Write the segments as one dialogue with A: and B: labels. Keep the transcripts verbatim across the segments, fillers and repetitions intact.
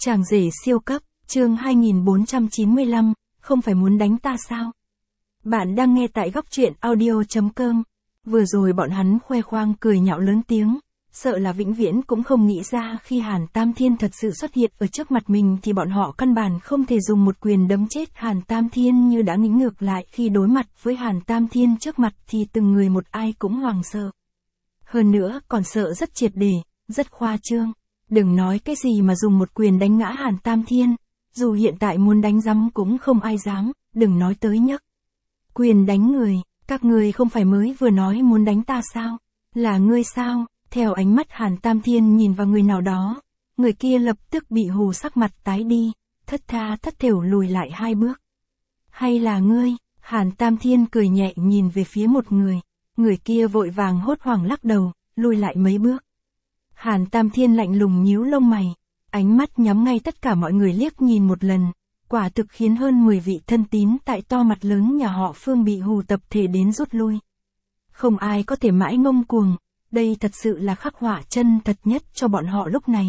A: Chàng rể siêu cấp, chương hai nghìn bốn trăm chín mươi lăm, không phải muốn đánh ta sao? Bạn đang nghe tại góc truyện audio chấm com. Vừa rồi bọn hắn khoe khoang cười nhạo lớn tiếng, sợ là vĩnh viễn cũng không nghĩ ra khi Hàn Tam Thiên thật sự xuất hiện ở trước mặt mình thì bọn họ căn bản không thể dùng một quyền đấm chết Hàn Tam Thiên như đã nghĩ ngược lại khi đối mặt với Hàn Tam Thiên trước mặt thì từng người một ai cũng hoảng sợ. Hơn nữa còn sợ rất triệt để, rất khoa trương. Đừng nói cái gì mà dùng một quyền đánh ngã Hàn Tam Thiên, dù hiện tại muốn đánh rắm cũng không ai dám, đừng nói tới nhấc quyền đánh người, các ngươi không phải mới vừa nói muốn đánh ta sao? Là ngươi sao? Theo ánh mắt Hàn Tam Thiên nhìn vào người nào đó, người kia lập tức bị hù sắc mặt tái đi, thất tha thất thểu lùi lại hai bước. Hay là ngươi? Hàn Tam Thiên cười nhẹ nhìn về phía một người, người kia vội vàng hốt hoảng lắc đầu, lùi lại mấy bước. Hàn Tam Thiên lạnh lùng nhíu lông mày, ánh mắt nhắm ngay tất cả mọi người liếc nhìn một lần, quả thực khiến hơn mười vị thân tín tại to mặt lớn nhà họ Phương bị hù tập thể đến rút lui. Không ai có thể mãi ngông cuồng, đây thật sự là khắc họa chân thật nhất cho bọn họ lúc này.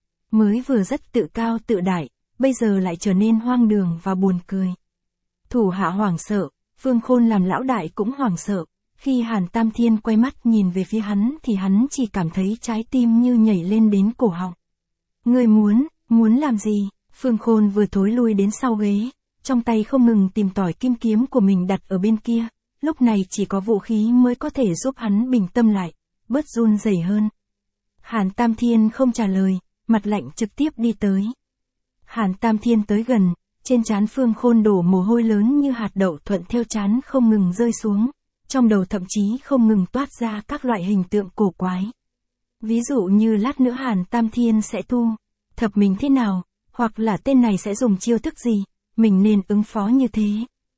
A: Mới vừa rất tự cao tự đại, bây giờ lại trở nên hoang đường và buồn cười. Thủ hạ hoảng sợ, Phương Khôn làm lão đại cũng hoảng sợ. Khi Hàn Tam Thiên quay mắt nhìn về phía hắn thì hắn chỉ cảm thấy trái tim như nhảy lên đến cổ họng. Ngươi muốn, muốn làm gì? Phương Khôn vừa thối lui đến sau ghế, trong tay không ngừng tìm tỏi kim kiếm của mình đặt ở bên kia, lúc này chỉ có vũ khí mới có thể giúp hắn bình tâm lại, bớt run rẩy hơn. Hàn Tam Thiên không trả lời, mặt lạnh trực tiếp đi tới. Hàn Tam Thiên tới gần, trên trán Phương Khôn đổ mồ hôi lớn như hạt đậu thuận theo trán không ngừng rơi xuống. Trong đầu thậm chí không ngừng toát ra các loại hình tượng cổ quái. Ví dụ như lát nữa Hàn Tam Thiên sẽ thu thập mình thế nào, hoặc là tên này sẽ dùng chiêu thức gì, mình nên ứng phó như thế.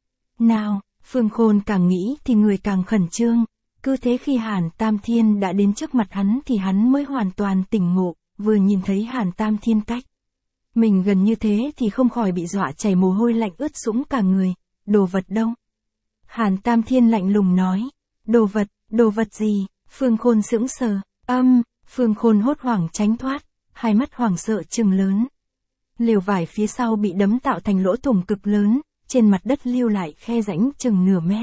A: Nào, Phương Khôn càng nghĩ thì người càng khẩn trương, cứ thế khi Hàn Tam Thiên đã đến trước mặt hắn thì hắn mới hoàn toàn tỉnh ngộ, vừa nhìn thấy Hàn Tam Thiên cách mình gần như thế thì không khỏi bị dọa chảy mồ hôi lạnh ướt sũng cả người. Đồ vật đâu? Hàn Tam Thiên lạnh lùng nói, đồ vật, đồ vật gì? Phương Khôn sững sờ, âm, Phương Khôn hốt hoảng tránh thoát, hai mắt hoảng sợ trừng lớn. Lều vải phía sau bị đấm tạo thành lỗ thủng cực lớn, trên mặt đất lưu lại khe rãnh chừng nửa mét.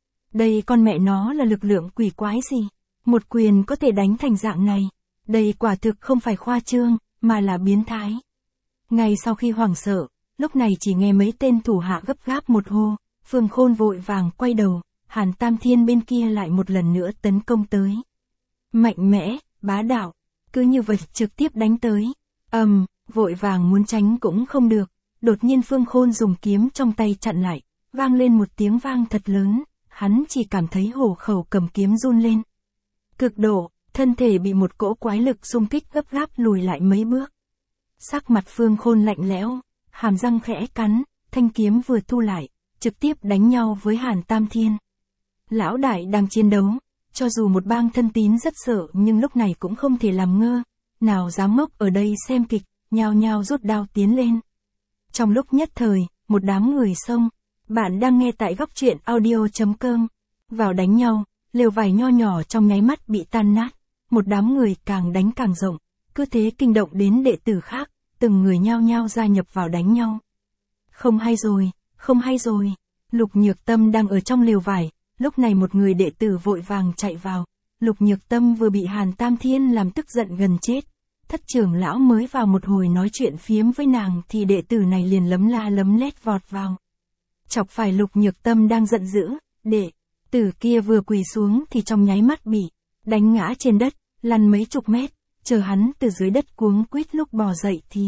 A: Đây con mẹ nó là lực lượng quỷ quái gì? Một quyền có thể đánh thành dạng này. Đây quả thực không phải khoa trương, mà là biến thái. Ngay sau khi hoảng sợ, lúc này chỉ nghe mấy tên thủ hạ gấp gáp một hô. Phương Khôn vội vàng quay đầu, Hàn Tam Thiên bên kia lại một lần nữa tấn công tới. Mạnh mẽ, bá đạo, cứ như vậy trực tiếp đánh tới. Ầm, um, vội vàng muốn tránh cũng không được, đột nhiên Phương Khôn dùng kiếm trong tay chặn lại, vang lên một tiếng vang thật lớn, hắn chỉ cảm thấy hổ khẩu cầm kiếm run lên. Cực độ, thân thể bị một cỗ quái lực xung kích gấp gáp lùi lại mấy bước. Sắc mặt Phương Khôn lạnh lẽo, hàm răng khẽ cắn, thanh kiếm vừa thu lại, trực tiếp đánh nhau với Hàn Tam Thiên. Lão đại đang chiến đấu, cho dù một bang thân tín rất sợ nhưng lúc này cũng không thể làm ngơ, nào dám ngốc ở đây xem kịch, nhao nhao rút đao tiến lên. Trong lúc nhất thời, một đám người xông, bạn đang nghe tại góc truyện audio chấm com, vào đánh nhau, lều vải nho nhỏ trong nháy mắt bị tan nát, một đám người càng đánh càng rộng, cứ thế kinh động đến đệ tử khác, từng người nhao nhao gia nhập vào đánh nhau. Không hay rồi. Không hay rồi, Lục Nhược Tâm đang ở trong lều vải, lúc này một người đệ tử vội vàng chạy vào, Lục Nhược Tâm vừa bị Hàn Tam Thiên làm tức giận gần chết, thất trưởng lão mới vào một hồi nói chuyện phiếm với nàng thì đệ tử này liền lấm la lấm lét vọt vào. Chọc phải Lục Nhược Tâm đang giận dữ, đệ tử kia vừa quỳ xuống thì trong nháy mắt bị đánh ngã trên đất, lăn mấy chục mét, chờ hắn từ dưới đất cuống quýt lúc bò dậy thì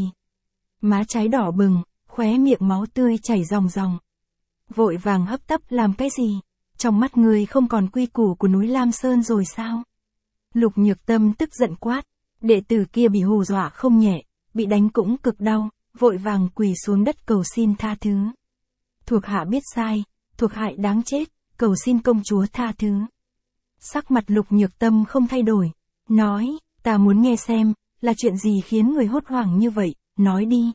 A: má trái đỏ bừng, khóe miệng máu tươi chảy ròng ròng. Vội vàng hấp tấp làm cái gì? Trong mắt người không còn quy củ của núi Lam Sơn rồi sao? Lục Nhược Tâm tức giận quát, đệ tử kia bị hù dọa không nhẹ, bị đánh cũng cực đau, vội vàng quỳ xuống đất cầu xin tha thứ. Thuộc hạ biết sai, thuộc hạ đáng chết, cầu xin công chúa tha thứ. Sắc mặt Lục Nhược Tâm không thay đổi, nói, ta muốn nghe xem, là chuyện gì khiến người hốt hoảng như vậy, nói đi.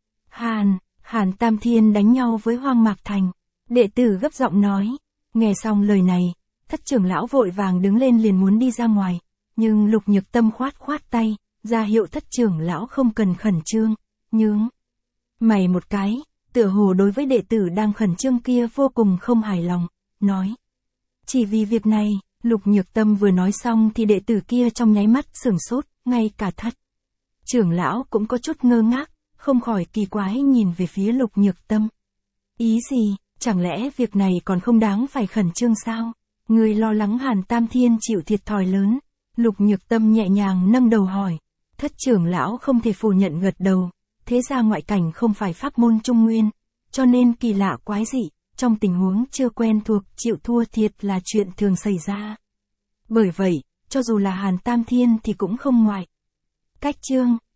A: Hàn, Hàn Tam Thiên đánh nhau với Hoang Mạc Thành. Đệ tử gấp giọng nói. Nghe xong lời này, thất trưởng lão vội vàng đứng lên liền muốn đi ra ngoài. Nhưng Lục Nhược Tâm khoát khoát tay, ra hiệu thất trưởng lão không cần khẩn trương. nhướng mày một cái, tựa hồ đối với đệ tử đang khẩn trương kia vô cùng không hài lòng, nói. Chỉ vì việc này, Lục Nhược Tâm vừa nói xong thì đệ tử kia trong nháy mắt sửng sốt, ngay cả thất. Trưởng lão cũng có chút ngơ ngác, không khỏi kỳ quái nhìn về phía Lục Nhược Tâm. Ý gì, chẳng lẽ việc này còn không đáng phải khẩn trương sao? Người lo lắng Hàn Tam Thiên chịu thiệt thòi lớn. Lục Nhược Tâm nhẹ nhàng nâng đầu hỏi. Thất trưởng lão không thể phủ nhận gật đầu. Thế ra ngoại cảnh không phải pháp môn trung nguyên, cho nên kỳ lạ quái dị, trong tình huống chưa quen thuộc chịu thua thiệt là chuyện thường xảy ra. Bởi vậy, cho dù là Hàn Tam Thiên thì cũng không ngoại. Cách chương